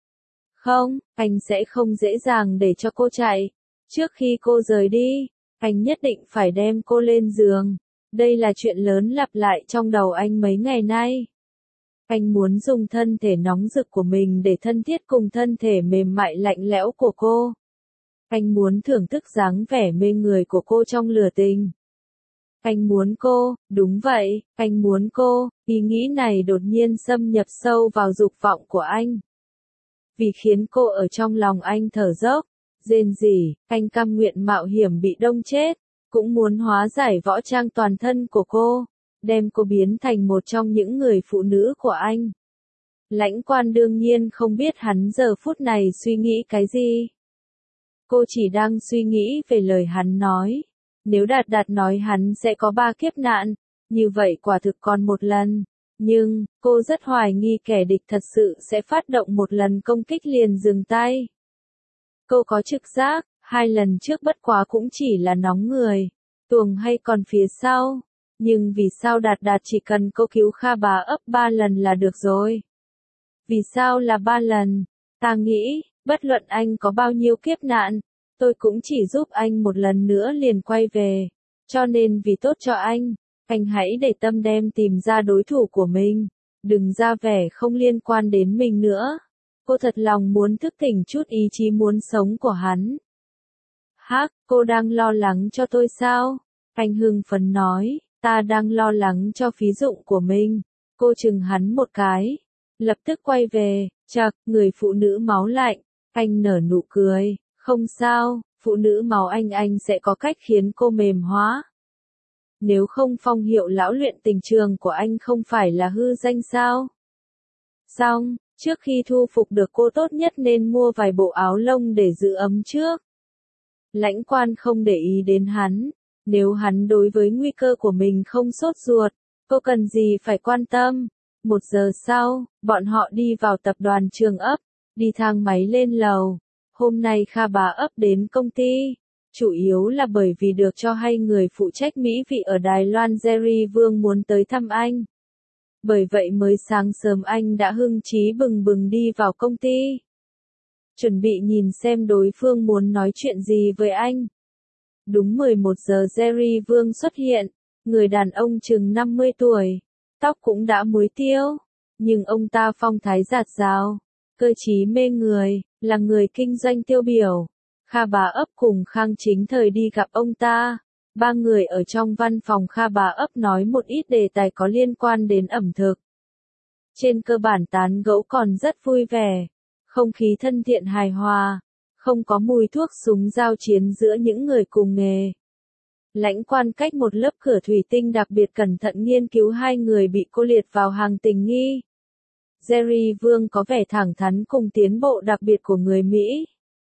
S1: Không, anh sẽ không dễ dàng để cho cô chạy. Trước khi cô rời đi, anh nhất định phải đem cô lên giường. Đây là chuyện lớn lặp lại trong đầu anh mấy ngày nay. Anh muốn dùng thân thể nóng rực của mình để thân thiết cùng thân thể mềm mại lạnh lẽo của cô. Anh muốn thưởng thức dáng vẻ mê người của cô trong lửa tình. Anh muốn cô, đúng vậy, anh muốn cô. Ý nghĩ này đột nhiên xâm nhập sâu vào dục vọng của anh. Vì khiến cô ở trong lòng anh thở dốc, rên rỉ, anh cam nguyện mạo hiểm bị đông chết, cũng muốn hóa giải võ trang toàn thân của cô, đem cô biến thành một trong những người phụ nữ của anh. Lãnh quan đương nhiên không biết hắn giờ phút này suy nghĩ cái gì. Cô chỉ đang suy nghĩ về lời hắn nói. Nếu Đạt Đạt nói hắn sẽ có ba kiếp nạn, như vậy quả thực còn một lần. Nhưng, cô rất hoài nghi kẻ địch thật sự sẽ phát động một lần công kích liền dừng tay. Cô có trực giác, hai lần trước bất quá cũng chỉ là nóng người, tuồng hay còn phía sau. Nhưng vì sao Đạt Đạt chỉ cần cô cứu Kha bá ấp ba lần là được rồi? Vì sao là ba lần? Ta nghĩ, bất luận anh có bao nhiêu kiếp nạn, tôi cũng chỉ giúp anh một lần nữa liền quay về. Cho nên vì tốt cho anh, anh hãy để tâm đem tìm ra đối thủ của mình. Đừng ra vẻ không liên quan đến mình nữa. Cô thật lòng muốn thức tỉnh chút ý chí muốn sống của hắn. Hắc, cô đang lo lắng cho tôi sao? Anh hưng phấn nói, ta đang lo lắng cho phí dụng của mình. Cô chừng hắn một cái. Lập tức quay về, chạc, người phụ nữ máu lạnh. Anh nở nụ cười, không sao, phụ nữ máu anh anh sẽ có cách khiến cô mềm hóa. Nếu không phong hiệu lão luyện tình trường của anh không phải là hư danh sao? Xong, trước khi thu phục được cô tốt nhất nên mua vài bộ áo lông để giữ ấm trước. Lãnh quan không để ý đến hắn. Nếu hắn đối với nguy cơ của mình không sốt ruột, cô cần gì phải quan tâm. Một giờ sau, bọn họ đi vào tập đoàn Trường ấp, đi thang máy lên lầu. Hôm nay Kha Bá ấp đến công ty, chủ yếu là bởi vì được cho hay người phụ trách mỹ vị ở Đài Loan Jerry Vương muốn tới thăm anh. Bởi vậy mới sáng sớm anh đã hưng trí bừng bừng đi vào công ty. Chuẩn bị nhìn xem đối phương muốn nói chuyện gì với anh. Đúng mười một giờ Jerry Vương xuất hiện, người đàn ông chừng năm mươi tuổi, tóc cũng đã muối tiêu, nhưng ông ta phong thái dạt dào, cơ trí mê người, là người kinh doanh tiêu biểu. Kha Bá ấp cùng Khang Chính Thời đi gặp ông ta. Ba người ở trong văn phòng Kha Bá ấp nói một ít đề tài có liên quan đến ẩm thực. Trên cơ bản tán gẫu còn rất vui vẻ, không khí thân thiện hài hòa, không có mùi thuốc súng giao chiến giữa những người cùng nghề. Lãnh quan cách một lớp cửa thủy tinh đặc biệt cẩn thận nghiên cứu hai người bị cô liệt vào hàng tình nghi. Jerry Vương có vẻ thẳng thắn cùng tiến bộ đặc biệt của người Mỹ.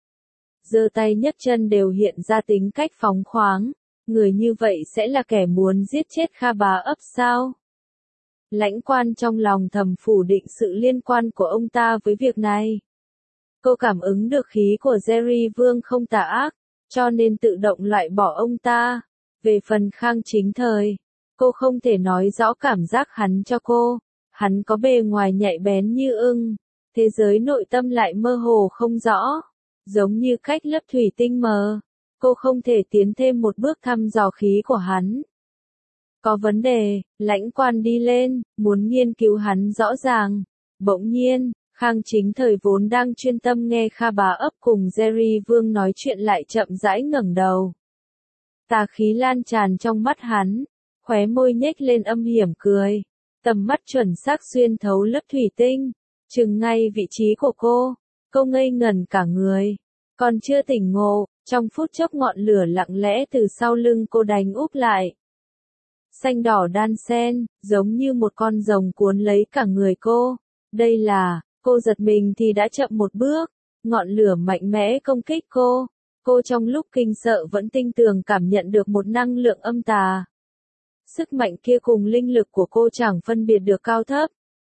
S1: Giơ tay nhấc chân đều hiện ra tính cách phóng khoáng. Người như vậy sẽ là kẻ muốn giết chết Kha Bá ấp sao? Lãnh quan trong lòng thầm phủ định sự liên quan của ông ta với việc này. Cô cảm ứng được khí của Jerry Vương không tà ác, cho nên tự động loại bỏ ông ta. Về phần Khang Chính Thời, cô không thể nói rõ cảm giác hắn cho cô. Hắn có bề ngoài nhạy bén như ưng, thế giới nội tâm lại mơ hồ không rõ, giống như cách lớp thủy tinh mờ. Cô không thể tiến thêm một bước thăm dò khí của hắn. Có vấn đề, lãnh quan đi lên, muốn nghiên cứu hắn rõ ràng. Bỗng nhiên, Khang Chính Thời vốn đang chuyên tâm nghe Kha Bá ấp cùng Jerry Vương nói chuyện lại chậm rãi ngẩng đầu. Tà khí lan tràn trong mắt hắn, khóe môi nhếch lên âm hiểm cười. Tầm mắt chuẩn xác xuyên thấu lớp thủy tinh, chừng ngay vị trí của cô. Cô ngây ngẩn cả người, còn chưa tỉnh ngộ. Trong phút chốc ngọn lửa lặng lẽ từ sau lưng cô đánh úp lại. Xanh đỏ đan xen, giống như một con rồng cuốn lấy cả người cô. Đây là, cô giật mình thì đã chậm một bước. Ngọn lửa mạnh mẽ công kích cô. Cô trong lúc kinh sợ vẫn tinh tường cảm nhận được một năng lượng âm tà. Sức mạnh kia cùng linh lực của cô chẳng phân biệt được cao thấp.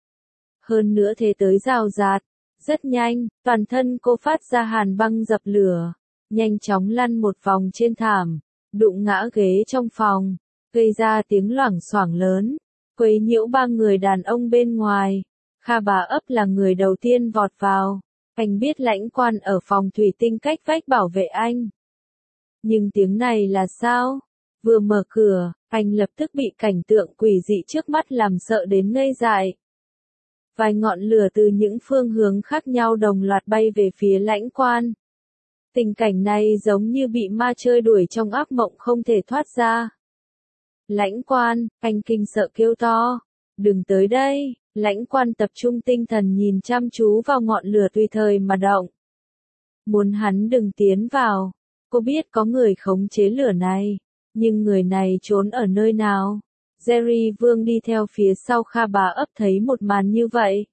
S1: Hơn nữa thế tới rào rạt. Rất nhanh, toàn thân cô phát ra hàn băng dập lửa. Nhanh chóng lăn một vòng trên thảm, đụng ngã ghế trong phòng, gây ra tiếng loảng xoảng lớn, quấy nhiễu ba người đàn ông bên ngoài. Kha Bá ấp là người đầu tiên vọt vào, anh biết lãnh quan ở phòng thủy tinh cách vách bảo vệ anh. Nhưng tiếng này là sao? Vừa mở cửa, anh lập tức bị cảnh tượng quỷ dị trước mắt làm sợ đến ngây dại. Vài ngọn lửa từ những phương hướng khác nhau đồng loạt bay về phía lãnh quan. Tình cảnh này giống như bị ma chơi đuổi trong ác mộng không thể thoát ra. Lãnh quan, anh kinh sợ kêu to. Đừng tới đây, lãnh quan tập trung tinh thần nhìn chăm chú vào ngọn lửa tùy thời mà động. Muốn hắn đừng tiến vào. Cô biết có người khống chế lửa này, nhưng người này trốn ở nơi nào? Jerry Vương đi theo phía sau Kha Bá ấp thấy một màn như vậy.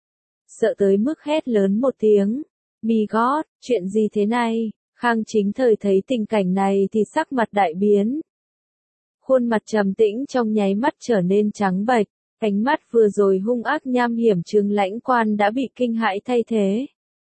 S1: Sợ tới mức hét lớn một tiếng. My God, chuyện gì thế này? Khang Chính Thời thấy tình cảnh này thì sắc mặt đại biến. Khuôn mặt trầm tĩnh trong nháy mắt trở nên trắng bệch, ánh mắt vừa rồi hung ác nham hiểm trừng lãnh quan đã bị kinh hãi thay thế.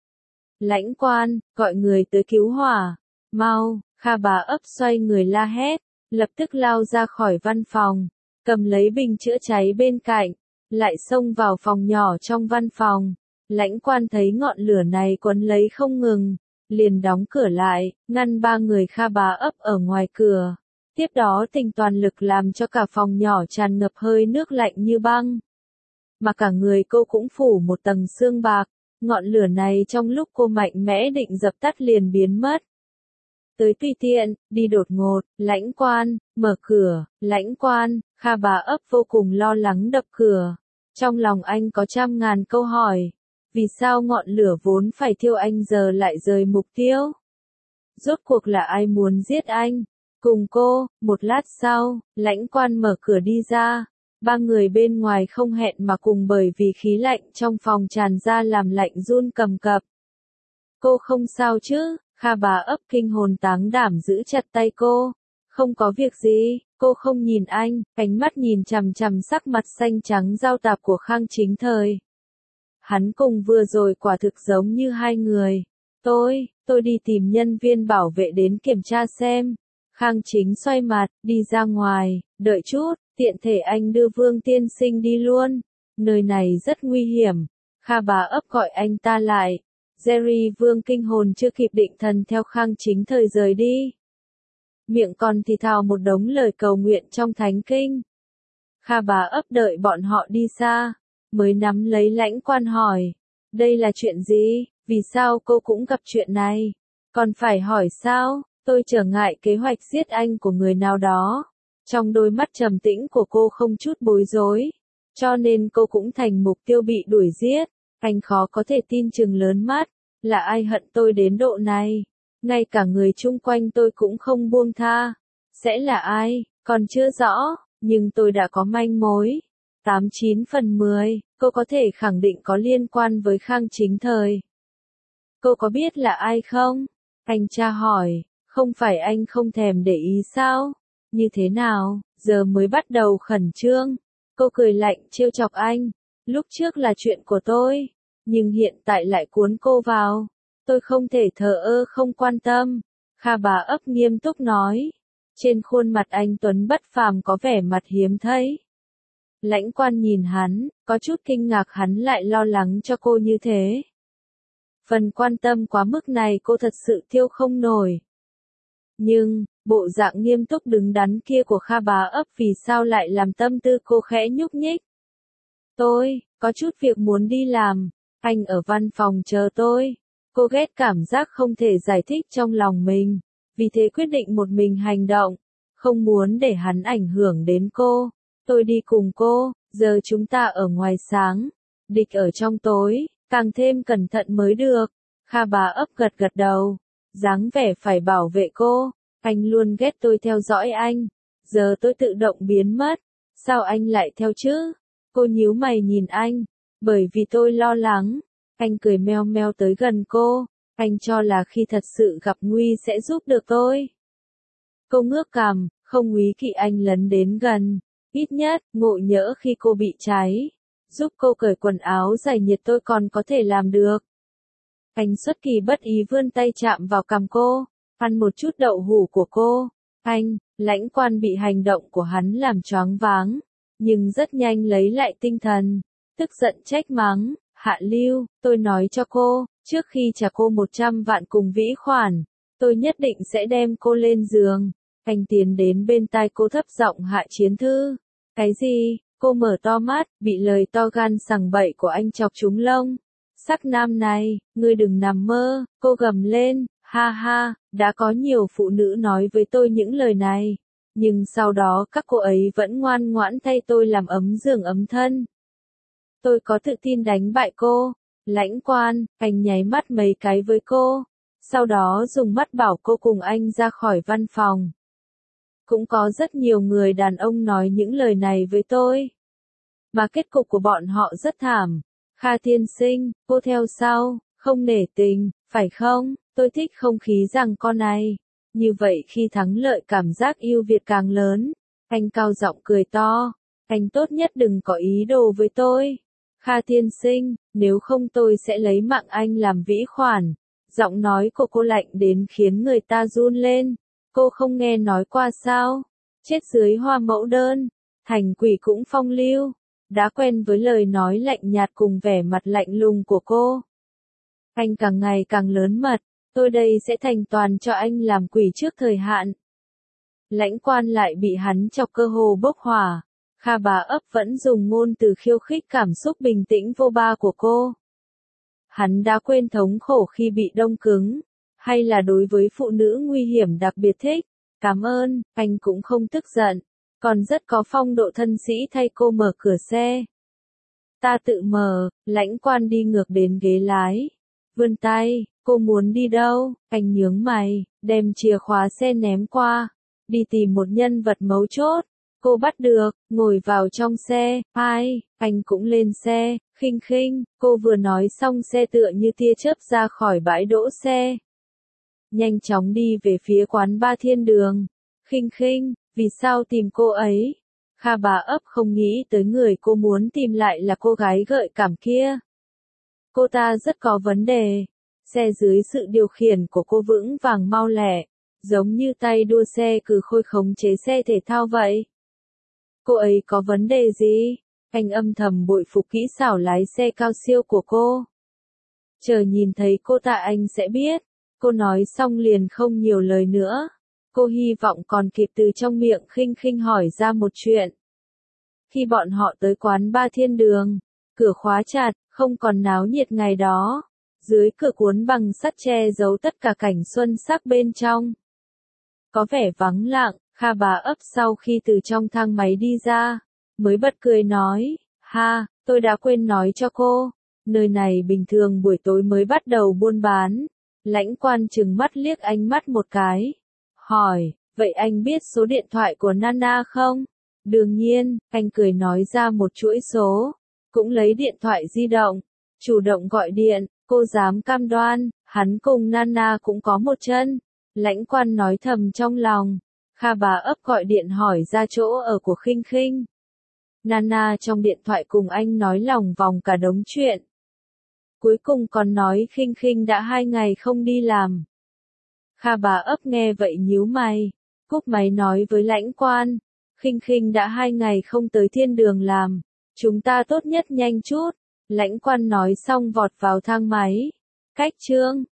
S1: Lãnh quan, gọi người tới cứu hỏa. Mau, Kha Bá ấp xoay người la hét, lập tức lao ra khỏi văn phòng, cầm lấy bình chữa cháy bên cạnh, lại xông vào phòng nhỏ trong văn phòng. Lãnh Quan thấy ngọn lửa này quấn lấy không ngừng, liền đóng cửa lại, ngăn ba người Kha Bá Ấp ở ngoài cửa. Tiếp đó tình toàn lực làm cho cả phòng nhỏ tràn ngập hơi nước lạnh như băng. Mà cả người cô cũng phủ một tầng sương bạc, ngọn lửa này trong lúc cô mạnh mẽ định dập tắt liền biến mất. Tới tùy tiện, đi đột ngột, Lãnh Quan, mở cửa, Lãnh Quan, Kha Bá Ấp vô cùng lo lắng đập cửa. Trong lòng anh có trăm ngàn câu hỏi. Vì sao ngọn lửa vốn phải thiêu anh giờ lại rời mục tiêu? Rốt cuộc là ai muốn giết anh? Cùng cô, một lát sau, Lãnh Quan mở cửa đi ra. Ba người bên ngoài không hẹn mà cùng bởi vì khí lạnh trong phòng tràn ra làm lạnh run cầm cập. Cô không sao chứ? Kha Bá Ấp kinh hồn táng đảm giữ chặt tay cô. Không có việc gì, cô không nhìn anh, ánh mắt nhìn chằm chằm sắc mặt xanh trắng giao tạp của Khang Chính Thời. Hắn cùng vừa rồi quả thực giống như hai người. Tôi, tôi đi tìm nhân viên bảo vệ đến kiểm tra xem. Khang Chính xoay mặt, đi ra ngoài, đợi chút, tiện thể anh đưa Vương tiên sinh đi luôn. Nơi này rất nguy hiểm. Kha Bá Ấp gọi anh ta lại. Jerry Vương kinh hồn chưa kịp định thần theo Khang Chính Thời rời đi. Miệng còn thì thào một đống lời cầu nguyện trong thánh kinh. Kha Bá Ấp đợi bọn họ đi xa, mới nắm lấy Lãnh Quan hỏi. Đây là chuyện gì? Vì sao cô cũng gặp chuyện này? Còn phải hỏi sao? Tôi trở ngại kế hoạch giết anh của người nào đó. Trong đôi mắt trầm tĩnh của cô không chút bối rối. Cho nên cô cũng thành mục tiêu bị đuổi giết. Anh khó có thể tin chừng lớn mắt. Là ai hận tôi đến độ này? Ngay cả người chung quanh tôi cũng không buông tha. Sẽ là ai? Còn chưa rõ, nhưng tôi đã có manh mối. tám chín phần mười, cô có thể khẳng định có liên quan với Khang Chính Thời. Cô có biết là ai không? Anh tra hỏi, không phải anh không thèm để ý sao? Như thế nào, giờ mới bắt đầu khẩn trương. Cô cười lạnh trêu chọc anh. Lúc trước là chuyện của tôi, nhưng hiện tại lại cuốn cô vào. Tôi không thể thờ ơ không quan tâm. Kha Bá Ấp nghiêm túc nói. Trên khuôn mặt anh tuấn bất phàm có vẻ mặt hiếm thấy. Lãnh Quan nhìn hắn, có chút kinh ngạc hắn lại lo lắng cho cô như thế. Phần quan tâm quá mức này cô thật sự thiêu không nổi. Nhưng, bộ dạng nghiêm túc đứng đắn kia của Kha Bá Ấp vì sao lại làm tâm tư cô khẽ nhúc nhích. Tôi, có chút việc muốn đi làm, anh ở văn phòng chờ tôi. Cô ghét cảm giác không thể giải thích trong lòng mình, vì thế quyết định một mình hành động, không muốn để hắn ảnh hưởng đến cô. Tôi đi cùng cô, giờ chúng ta ở ngoài sáng, địch ở trong tối, càng thêm cẩn thận mới được. Kha Bá Ấp gật gật đầu, dáng vẻ phải bảo vệ cô. Anh luôn ghét tôi theo dõi anh, giờ tôi tự động biến mất, sao anh lại theo chứ? Cô nhíu mày nhìn anh, bởi vì tôi lo lắng. Anh cười meo meo tới gần cô, anh cho là khi thật sự gặp nguy sẽ giúp được tôi. Cô ngước cằm, không úy kỵ anh lấn đến gần, ít nhất, ngộ nhỡ khi cô bị cháy, giúp cô cởi quần áo giải nhiệt tôi còn có thể làm được. Anh xuất kỳ bất ý vươn tay chạm vào cằm cô, ăn một chút đậu hũ của cô. Anh, Lãnh Quan bị hành động của hắn làm choáng váng, nhưng rất nhanh lấy lại tinh thần, tức giận trách mắng. Hạ Lưu, tôi nói cho cô, trước khi trả cô một trăm vạn cùng vĩ khoản, tôi nhất định sẽ đem cô lên giường. Anh tiến đến bên tai cô thấp giọng Hạ Chiến Thư. Cái gì? Cô mở to mắt, bị lời to gan sằng bậy của anh chọc trúng lông. Sắc nam này, ngươi đừng nằm mơ, cô gầm lên, ha ha, đã có nhiều phụ nữ nói với tôi những lời này. Nhưng sau đó các cô ấy vẫn ngoan ngoãn thay tôi làm ấm giường ấm thân. Tôi có tự tin đánh bại cô. Lãnh Quan, anh nháy mắt mấy cái với cô. Sau đó dùng mắt bảo cô cùng anh ra khỏi văn phòng. Cũng có rất nhiều người đàn ông nói những lời này với tôi. Mà kết cục của bọn họ rất thảm. Kha tiên sinh, cô theo sau, không nể tình, phải không? Tôi thích không khí rằng con này. Như vậy khi thắng lợi cảm giác yêu Việt càng lớn. Anh cao giọng cười to. Anh tốt nhất đừng có ý đồ với tôi. Kha tiên sinh, nếu không tôi sẽ lấy mạng anh làm vĩ khoản. Giọng nói của cô lạnh đến khiến người ta run lên. Cô không nghe nói qua sao? Chết dưới hoa mẫu đơn, thành quỷ cũng phong lưu. đã quen với lời nói lạnh nhạt cùng vẻ mặt lạnh lùng của cô. Anh càng ngày càng lớn mật, tôi đây sẽ thành toàn cho anh làm quỷ trước thời hạn. Lãnh Quan lại bị hắn chọc cơ hồ bốc hỏa. Kha Bá Ấp vẫn dùng ngôn từ khiêu khích cảm xúc bình tĩnh vô ba của cô. Hắn đã quên thống khổ khi bị đông cứng, hay là đối với phụ nữ nguy hiểm đặc biệt thích. Cảm ơn, anh cũng không tức giận, còn rất có phong độ thân sĩ thay cô mở cửa xe. Ta tự mở, Lãnh Quan đi ngược đến ghế lái. Vươn tay, cô muốn đi đâu? Anh nhướng mày, đem chìa khóa xe ném qua. Đi tìm một nhân vật mấu chốt. Cô bắt được, ngồi vào trong xe. Ai? Anh cũng lên xe. Khinh Khinh, cô vừa nói xong xe tựa như tia chớp ra khỏi bãi đỗ xe. Nhanh chóng đi về phía quán ba Thiên Đường. Khinh Khinh, vì sao tìm cô ấy? Kha Bá Ấp không nghĩ tới người cô muốn tìm lại là cô gái gợi cảm kia. Cô ta rất có vấn đề. Xe dưới sự điều khiển của cô vững vàng mau lẹ, giống như tay đua xe cừ khôi khống chế xe thể thao vậy. Cô ấy có vấn đề gì? Anh âm thầm bội phục kỹ xảo lái xe cao siêu của cô. Chờ nhìn thấy cô ta anh sẽ biết. Cô nói xong liền không nhiều lời nữa. Cô hy vọng còn kịp từ trong miệng Khinh Khinh hỏi ra một chuyện. Khi bọn họ tới quán ba Thiên Đường, cửa khóa chặt, không còn náo nhiệt ngày đó. Dưới cửa cuốn bằng sắt che giấu tất cả cảnh xuân sắc bên trong. Có vẻ vắng lặng. Kha Bá Ấp sau khi từ trong thang máy đi ra, mới bật cười nói, ha, tôi đã quên nói cho cô, nơi này bình thường buổi tối mới bắt đầu buôn bán. Lãnh Quan trừng mắt liếc ánh mắt một cái, hỏi, vậy anh biết số điện thoại của Nana không? Đương nhiên, anh cười nói ra một chuỗi số, cũng lấy điện thoại di động, chủ động gọi điện, cô dám cam đoan, hắn cùng Nana cũng có một chân. Lãnh Quan nói thầm trong lòng. Kha Bá Ấp gọi điện hỏi ra chỗ ở của Khinh Khinh. Nana trong điện thoại cùng anh nói lòng vòng cả đống chuyện. Cuối cùng còn nói Khinh Khinh đã hai ngày không đi làm. Kha Bá Ấp nghe vậy nhíu mày, cúp máy nói với Lãnh Quan. Khinh Khinh đã hai ngày không tới Thiên Đường làm. Chúng ta tốt nhất nhanh chút. Lãnh Quan nói xong vọt vào thang máy. Cách chương